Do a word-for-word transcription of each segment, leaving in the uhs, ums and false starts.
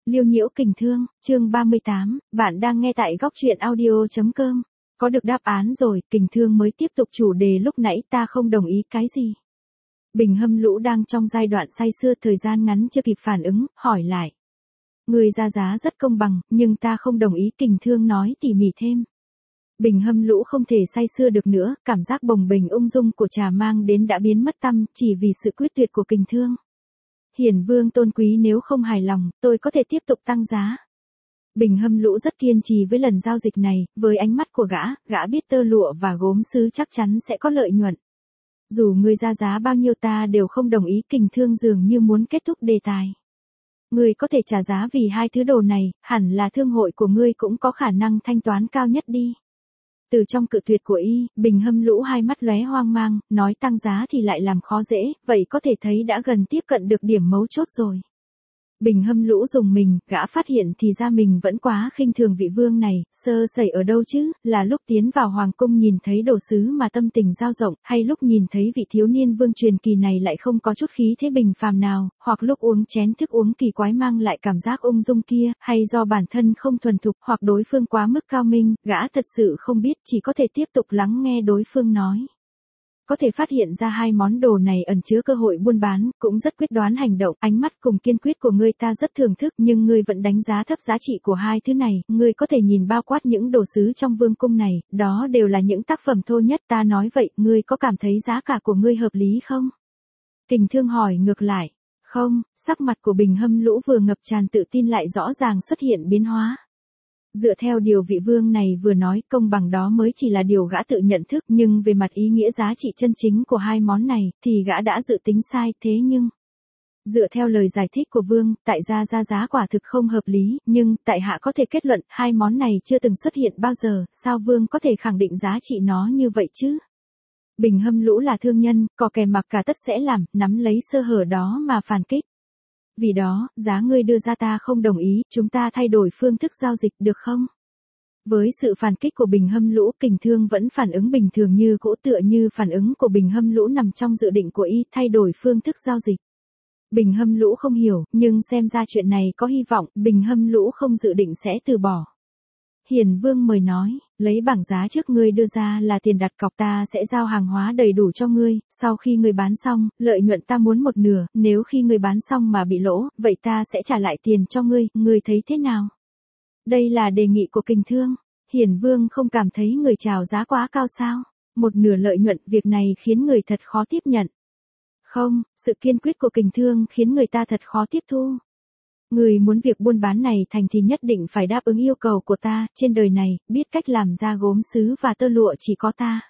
Liêu nhiễu kình thương, chương ba mươi tám, bạn đang nghe tại góc truyện audio.com. Có được đáp án rồi, kình thương mới tiếp tục chủ đề lúc nãy ta không đồng ý cái gì. Bình Hâm Lũ đang trong giai đoạn say sưa, thời gian ngắn chưa kịp phản ứng, hỏi lại. Người ra giá rất công bằng, nhưng ta không đồng ý, kình thương nói tỉ mỉ thêm. Bình Hâm Lũ không thể say sưa được nữa, cảm giác bồng bềnh ung dung của trà mang đến đã biến mất tăm, chỉ vì sự quyết tuyệt của kình thương. Hiển vương tôn quý, nếu không hài lòng, tôi có thể tiếp tục tăng giá. Bình Hâm Lũ rất kiên trì với lần giao dịch này, với ánh mắt của gã, gã biết tơ lụa và gốm sứ chắc chắn sẽ có lợi nhuận. Dù ngươi ra giá bao nhiêu ta đều không đồng ý, kình thương dường như muốn kết thúc đề tài. Ngươi có thể trả giá vì hai thứ đồ này, hẳn là thương hội của ngươi cũng có khả năng thanh toán cao nhất đi. Từ trong cự tuyệt của y, Bình Hâm Lũ hai mắt lóe hoang mang, nói tăng giá thì lại làm khó dễ, vậy có thể thấy đã gần tiếp cận được điểm mấu chốt rồi. Bình Hâm Lũ dùng mình, gã phát hiện thì ra mình vẫn quá khinh thường vị vương này, sơ sẩy ở đâu chứ, là lúc tiến vào hoàng cung nhìn thấy đồ sứ mà tâm tình dao rộng, hay lúc nhìn thấy vị thiếu niên vương truyền kỳ này lại không có chút khí thế bình phàm nào, hoặc lúc uống chén thức uống kỳ quái mang lại cảm giác ung dung kia, hay do bản thân không thuần thục, hoặc đối phương quá mức cao minh, gã thật sự không biết, chỉ có thể tiếp tục lắng nghe đối phương nói. Có thể phát hiện ra hai món đồ này ẩn chứa cơ hội buôn bán, cũng rất quyết đoán hành động, ánh mắt cùng kiên quyết của ngươi ta rất thưởng thức, nhưng ngươi vẫn đánh giá thấp giá trị của hai thứ này, ngươi có thể nhìn bao quát những đồ sứ trong vương cung này, đó đều là những tác phẩm thô nhất, ta nói vậy, ngươi có cảm thấy giá cả của ngươi hợp lý không? Kình thương hỏi ngược lại. Không, sắc mặt của Bình Hâm Lũ vừa ngập tràn tự tin lại rõ ràng xuất hiện biến hóa. Dựa theo điều vị vương này vừa nói, công bằng đó mới chỉ là điều gã tự nhận thức, nhưng về mặt ý nghĩa giá trị chân chính của hai món này, thì gã đã dự tính sai, thế nhưng... Dựa theo lời giải thích của vương, tại gia ra giá quả thực không hợp lý, nhưng, tại hạ có thể kết luận, hai món này chưa từng xuất hiện bao giờ, sao vương có thể khẳng định giá trị nó như vậy chứ? Bình Hâm Lũ là thương nhân, có kẻ mặc cả tất sẽ làm, nắm lấy sơ hở đó mà phản kích. Vì đó, giá ngươi đưa ra ta không đồng ý, chúng ta thay đổi phương thức giao dịch được không? Với sự phản kích của Bình Hâm Lũ, kình thương vẫn phản ứng bình thường như cũ, tựa như phản ứng của Bình Hâm Lũ nằm trong dự định của y, thay đổi phương thức giao dịch. Bình Hâm Lũ không hiểu, nhưng xem ra chuyện này có hy vọng, Bình Hâm Lũ không dự định sẽ từ bỏ. Hiền vương mời nói, lấy bảng giá trước ngươi đưa ra là tiền đặt cọc, ta sẽ giao hàng hóa đầy đủ cho ngươi, sau khi ngươi bán xong, lợi nhuận ta muốn một nửa, nếu khi ngươi bán xong mà bị lỗ, vậy ta sẽ trả lại tiền cho ngươi, ngươi thấy thế nào? Đây là đề nghị của kình thương. Hiền vương không cảm thấy người chào giá quá cao sao? Một nửa lợi nhuận, việc này khiến người thật khó tiếp nhận. Không, sự kiên quyết của kình thương khiến người ta thật khó tiếp thu. Người muốn việc buôn bán này thành thì nhất định phải đáp ứng yêu cầu của ta, trên đời này, biết cách làm ra gốm sứ và tơ lụa chỉ có ta.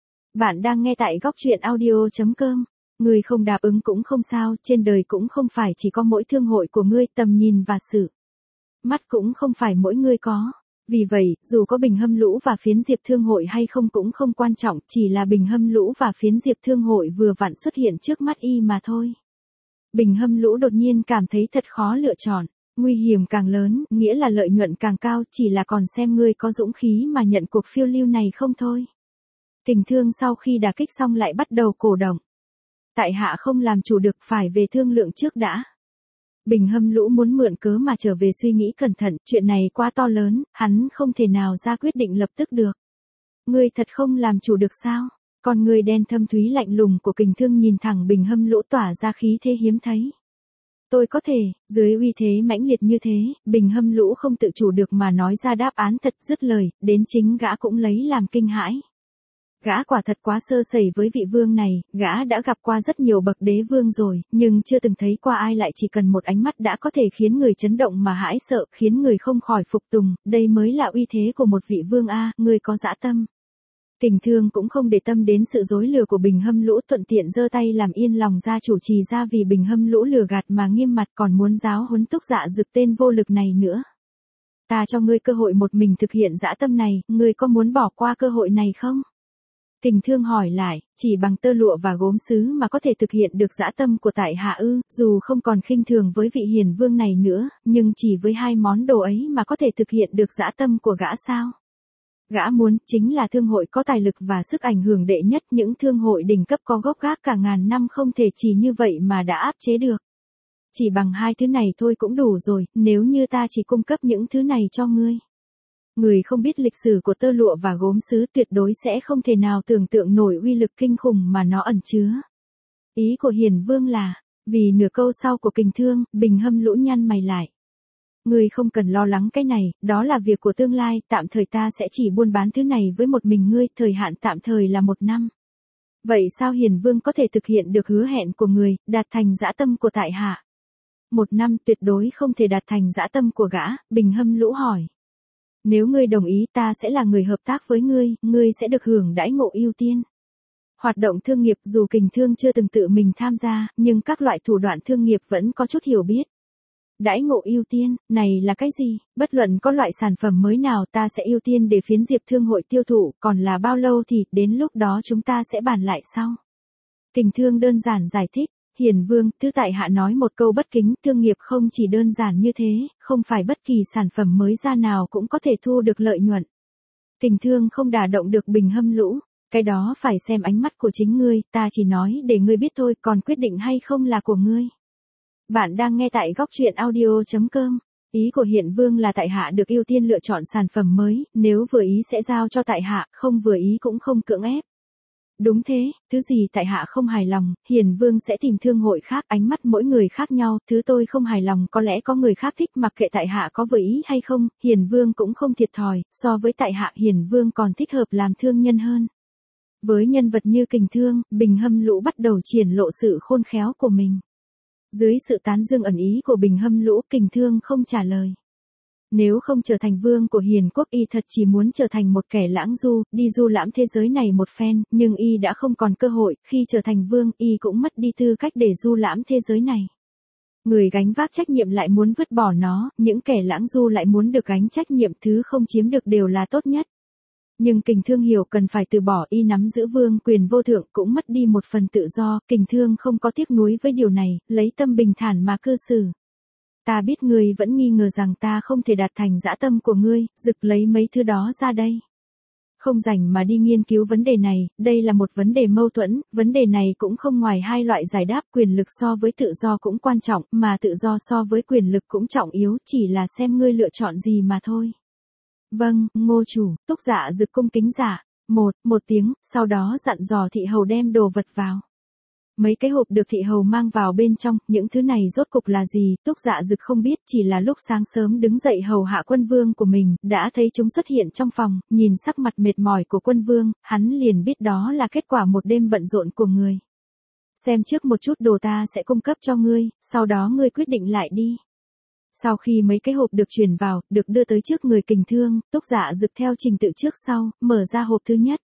Bạn đang nghe tại góc truyện audio.com. Người không đáp ứng cũng không sao, trên đời cũng không phải chỉ có mỗi thương hội của ngươi, tầm nhìn và sự mắt cũng không phải mỗi người có. Vì vậy, dù có Bình Hâm Lũ và phiến diệp thương hội hay không cũng không quan trọng, chỉ là Bình Hâm Lũ và phiến diệp thương hội vừa vặn xuất hiện trước mắt y mà thôi. Bình Hâm Lũ đột nhiên cảm thấy thật khó lựa chọn, nguy hiểm càng lớn, nghĩa là lợi nhuận càng cao, chỉ là còn xem ngươi có dũng khí mà nhận cuộc phiêu lưu này không thôi. Kình thương sau khi đả kích xong lại bắt đầu cổ động. Tại hạ không làm chủ được, phải về thương lượng trước đã. Bình Hâm Lũ muốn mượn cớ mà trở về suy nghĩ cẩn thận, chuyện này quá to lớn, hắn không thể nào ra quyết định lập tức được. Ngươi thật không làm chủ được sao? Con người đen thâm thúy lạnh lùng của kình thương nhìn thẳng Bình Hâm Lũ tỏa ra khí thế hiếm thấy. Tôi có thể, dưới uy thế mãnh liệt như thế, Bình Hâm Lũ không tự chủ được mà nói ra đáp án thật, dứt lời, đến chính gã cũng lấy làm kinh hãi. Gã quả thật quá sơ sẩy với vị vương này, gã đã gặp qua rất nhiều bậc đế vương rồi, nhưng chưa từng thấy qua ai lại chỉ cần một ánh mắt đã có thể khiến người chấn động mà hãi sợ, khiến người không khỏi phục tùng, đây mới là uy thế của một vị vương a, người có dã tâm. Kình thương cũng không để tâm đến sự dối lừa của Bình Hâm Lũ, thuận tiện giơ tay làm yên lòng gia chủ Trì ra vì Bình Hâm Lũ lừa gạt mà nghiêm mặt, còn muốn giáo huấn Túc Dạ Dực tên vô lực này nữa. Ta cho ngươi cơ hội một mình thực hiện dã tâm này, ngươi có muốn bỏ qua cơ hội này không? Kình thương hỏi lại, chỉ bằng tơ lụa và gốm sứ mà có thể thực hiện được dã tâm của tại hạ ư, dù không còn khinh thường với vị hiền vương này nữa, nhưng chỉ với hai món đồ ấy mà có thể thực hiện được dã tâm của gã sao? Gã muốn, chính là thương hội có tài lực và sức ảnh hưởng đệ nhất, những thương hội đỉnh cấp có gốc gác cả ngàn năm không thể chỉ như vậy mà đã áp chế được. Chỉ bằng hai thứ này thôi cũng đủ rồi, nếu như ta chỉ cung cấp những thứ này cho ngươi. Người không biết lịch sử của tơ lụa và gốm sứ tuyệt đối sẽ không thể nào tưởng tượng nổi uy lực kinh khủng mà nó ẩn chứa. Ý của Hiền Vương là, vì nửa câu sau của Kình Thương, Bình Hâm Lũ nhăn mày lại. Ngươi không cần lo lắng cái này, đó là việc của tương lai, tạm thời ta sẽ chỉ buôn bán thứ này với một mình ngươi, thời hạn tạm thời là một năm. Vậy sao Hiền Vương có thể thực hiện được hứa hẹn của người, đạt thành dã tâm của tại hạ? Một năm tuyệt đối không thể đạt thành dã tâm của gã, Bình Hâm Lũ hỏi. Nếu ngươi đồng ý ta sẽ là người hợp tác với ngươi, ngươi sẽ được hưởng đãi ngộ ưu tiên. Hoạt động thương nghiệp dù Kình Thương chưa từng tự mình tham gia, nhưng các loại thủ đoạn thương nghiệp vẫn có chút hiểu biết. Đãi ngộ ưu tiên, này là cái gì? Bất luận có loại sản phẩm mới nào ta sẽ ưu tiên để phiến Diệp Thương hội tiêu thụ, còn là bao lâu thì đến lúc đó chúng ta sẽ bàn lại sau. Kình Thương đơn giản giải thích, Hiền Vương, thứ tại hạ nói một câu bất kính, thương nghiệp không chỉ đơn giản như thế, không phải bất kỳ sản phẩm mới ra nào cũng có thể thu được lợi nhuận. Kình Thương không đả động được Bình Hâm Lũ, cái đó phải xem ánh mắt của chính ngươi, ta chỉ nói để ngươi biết thôi, còn quyết định hay không là của ngươi. Bạn đang nghe tại góc truyện audio chấm com. Ý của Hiền Vương là tại hạ được ưu tiên lựa chọn sản phẩm mới, nếu vừa ý sẽ giao cho tại hạ, không vừa ý cũng không cưỡng ép. Đúng thế, thứ gì tại hạ không hài lòng, Hiền Vương sẽ tìm thương hội khác, ánh mắt mỗi người khác nhau, thứ tôi không hài lòng có lẽ có người khác thích, mặc kệ tại hạ có vừa ý hay không, Hiền Vương cũng không thiệt thòi, so với tại hạ Hiền Vương còn thích hợp làm thương nhân hơn. Với nhân vật như Kình Thương, Bình Hâm Lũ bắt đầu triển lộ sự khôn khéo của mình. Dưới sự tán dương ẩn ý của Bình Hâm Lũ, Kình Thương không trả lời. Nếu không trở thành vương của Hiền quốc y thật chỉ muốn trở thành một kẻ lãng du, đi du lãm thế giới này một phen, nhưng y đã không còn cơ hội, khi trở thành vương y cũng mất đi tư cách để du lãm thế giới này. Người gánh vác trách nhiệm lại muốn vứt bỏ nó, những kẻ lãng du lại muốn được gánh trách nhiệm, thứ không chiếm được đều là tốt nhất. Nhưng Kình Thương hiểu cần phải từ bỏ, y nắm giữ vương quyền vô thượng cũng mất đi một phần tự do, Kình Thương không có tiếc nuối với điều này, lấy tâm bình thản mà cư xử. Ta biết ngươi vẫn nghi ngờ rằng ta không thể đạt thành dã tâm của ngươi, rực lấy mấy thứ đó ra đây. Không rảnh mà đi nghiên cứu vấn đề này, đây là một vấn đề mâu thuẫn, vấn đề này cũng không ngoài hai loại giải đáp, quyền lực so với tự do cũng quan trọng, mà tự do so với quyền lực cũng trọng yếu, chỉ là xem ngươi lựa chọn gì mà thôi. Vâng, Ngô chủ, Túc Dạ Dực cung kính dạ. Một, một tiếng, sau đó dặn dò thị hầu đem đồ vật vào. Mấy cái hộp được thị hầu mang vào bên trong, những thứ này rốt cục là gì, Túc Dạ Dực không biết, chỉ là lúc sáng sớm đứng dậy hầu hạ quân vương của mình, đã thấy chúng xuất hiện trong phòng, nhìn sắc mặt mệt mỏi của quân vương, hắn liền biết đó là kết quả một đêm bận rộn của người. Xem trước một chút đồ ta sẽ cung cấp cho ngươi, sau đó ngươi quyết định lại đi. Sau khi mấy cái hộp được chuyển vào, được đưa tới trước người Kình Thương, Túc Dạ Dực theo trình tự trước sau, mở ra hộp thứ nhất.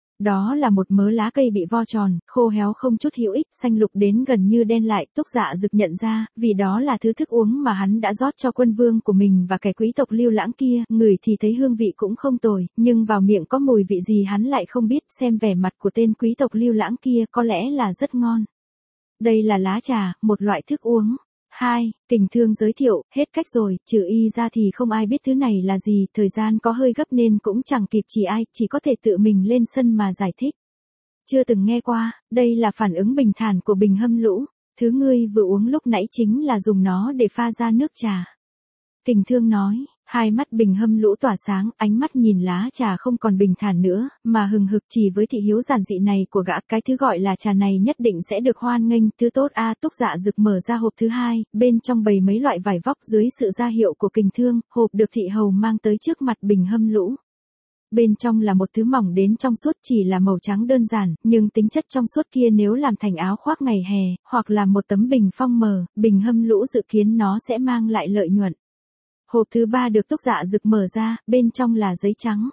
Đó là một mớ lá cây bị vo tròn, khô héo không chút hữu ích, xanh lục đến gần như đen lại, Túc Dạ Dực nhận ra, vì đó là thứ thức uống mà hắn đã rót cho quân vương của mình và kẻ quý tộc Lưu Lãng kia, ngửi thì thấy hương vị cũng không tồi, nhưng vào miệng có mùi vị gì hắn lại không biết, xem vẻ mặt của tên quý tộc Lưu Lãng kia có lẽ là rất ngon. Đây là lá trà, một loại thức uống. Hai, Kình Thương giới thiệu, hết cách rồi, trừ y ra thì không ai biết thứ này là gì, thời gian có hơi gấp nên cũng chẳng kịp chỉ ai, chỉ có thể tự mình lên sân mà giải thích. Chưa từng nghe qua, đây là phản ứng bình thản của Bình Hâm Lũ, thứ ngươi vừa uống lúc nãy chính là dùng nó để pha ra nước trà. Kình Thương nói, hai mắt Bình Hâm Lũ tỏa sáng, ánh mắt nhìn lá trà không còn bình thản nữa, mà hừng hực chỉ với thị hiếu giản dị này của gã, cái thứ gọi là trà này nhất định sẽ được hoan nghênh, thứ tốt a. Túc Dạ Dực mở ra hộp thứ hai, bên trong bày mấy loại vải vóc dưới sự ra hiệu của Kình Thương, hộp được thị hầu mang tới trước mặt Bình Hâm Lũ. Bên trong là một thứ mỏng đến trong suốt, chỉ là màu trắng đơn giản, nhưng tính chất trong suốt kia nếu làm thành áo khoác ngày hè, hoặc là một tấm bình phong mờ, Bình Hâm Lũ dự kiến nó sẽ mang lại lợi nhuận. Hộp thứ ba được Túc Dạ Dực mở ra, bên trong là giấy trắng.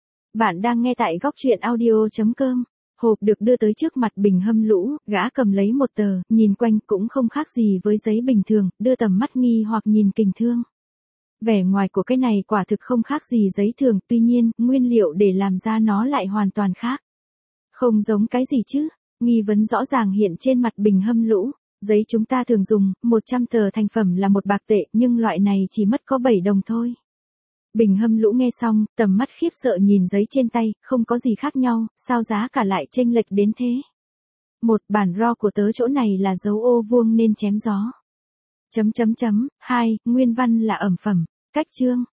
Bạn đang nghe tại góc truyện audio chấm com. Hộp được đưa tới trước mặt Bình Hâm Lũ, gã cầm lấy một tờ, nhìn quanh cũng không khác gì với giấy bình thường, đưa tầm mắt nghi hoặc nhìn Kình Thương. Vẻ ngoài của cái này quả thực không khác gì giấy thường, tuy nhiên, nguyên liệu để làm ra nó lại hoàn toàn khác. Không giống cái gì chứ, nghi vấn rõ ràng hiện trên mặt Bình Hâm Lũ. Giấy chúng ta thường dùng, một trăm tờ thành phẩm là một bạc tệ, nhưng loại này chỉ mất có bảy đồng thôi. Bình Hâm Lũ nghe xong, tầm mắt khiếp sợ nhìn giấy trên tay, không có gì khác nhau, sao giá cả lại chênh lệch đến thế. Một bản ro của tớ chỗ này là dấu ô vuông nên chém gió. Chấm chấm chấm, hai, nguyên văn là ẩm phẩm. Cách chương.